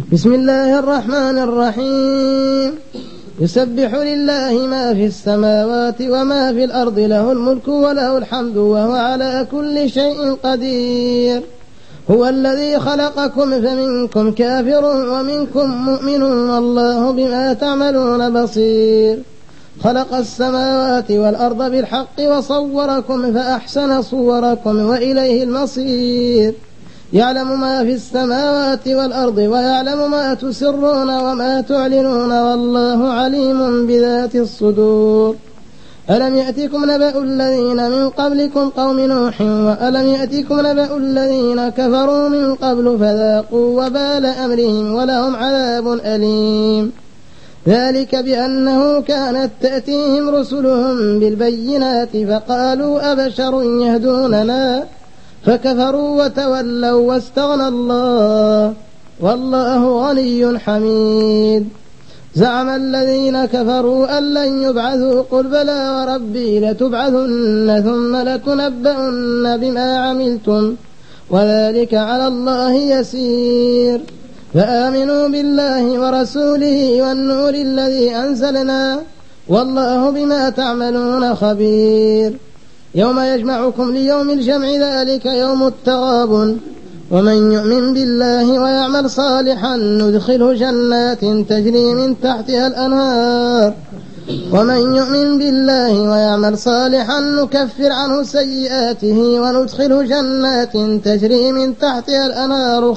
بسم الله الرحمن الرحيم. يسبح لله ما في السماوات وما في الأرض، له الملك وله الحمد وهو على كل شيء قدير. هو الذي خلقكم فمنكم كافر ومنكم مؤمن والله بما تعملون بصير. خلق السماوات والأرض بالحق وصوركم فأحسن صوركم وإليه المصير. يعلم ما في السماوات والأرض ويعلم ما تسرون وما تعلنون والله عليم بذات الصدور. ألم يأتكم نبأ الذين من قبلكم قوم نوح وألم يأتكم نبأ الذين كفروا من قبل فذاقوا وبال أمرهم ولهم عذاب أليم. ذلك بأنه كانت تأتيهم رسلهم بالبينات فقالوا أبشر يهدوننا فكفروا وتولوا واستغنى الله والله غني حميد. زعم الذين كفروا أن لن يبعثوا قل بلى وربي لتبعثن ثم لتنبؤن بما عملتم وذلك على الله يسير. فآمنوا بالله ورسوله والنور الذي أنزلنا والله بما تعملون خبير. يوم يجمعكم ليوم الجمع ذلك يوم التغابن. ومن يؤمن بالله ويعمل صالحا ندخله جنات تجري من تحتها الأنهار. ومن يؤمن بالله ويعمل صالحا نكفر عنه سيئاته وندخله جنات تجري من تحتها الأنهار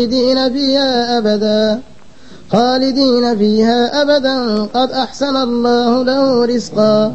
خالدين فيها أبدا قد أحسن الله له رزقا.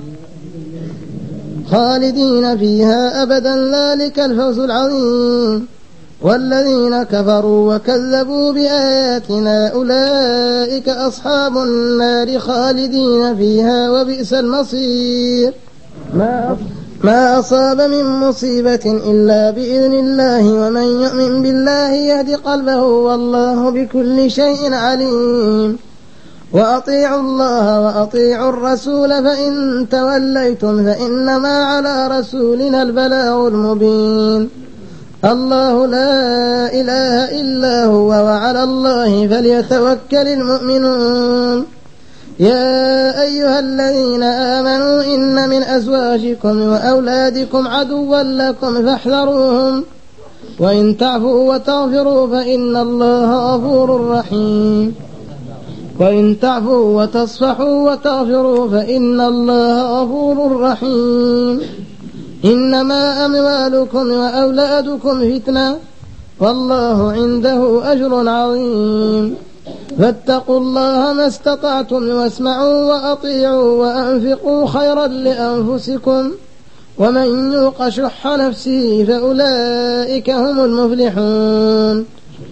خالدين فيها أبدا ذلك الفوز العظيم. والذين كفروا وكذبوا بآياتنا أولئك أصحاب النار خالدين فيها وبئس المصير. ما أصاب من مصيبة إلا بإذن الله ومن يؤمن بالله يهد قلبه والله بكل شيء عليم. وأطيعوا الله وأطيعوا الرسول فإن توليتم فإنما على رسولنا البلاغ المبين. الله لا إله إلا هو وعلى الله فليتوكل المؤمنون. يا أيها الذين آمنوا إن من أزواجكم وأولادكم عدوا لكم فاحذروهم وإن تعفوا وتغفروا فإن الله غفور رحيم. وإن تعفوا وتصفحوا وتغفروا فإن الله غفور رحيم. إنما أموالكم وأولادكم فتنة والله عنده أجر عظيم. فاتقوا الله ما استطعتم واسمعوا وأطيعوا وأنفقوا خيرا لأنفسكم ومن يوق شح نفسه فأولئك هم المفلحون.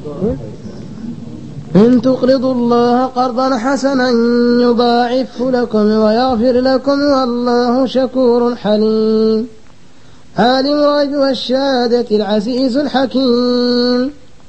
إن تقرضوا الله قرضا حسنا يضاعفه لكم ويغفر لكم والله شكور حليم. عالم الغيب والشهادة العزيز الحكيم.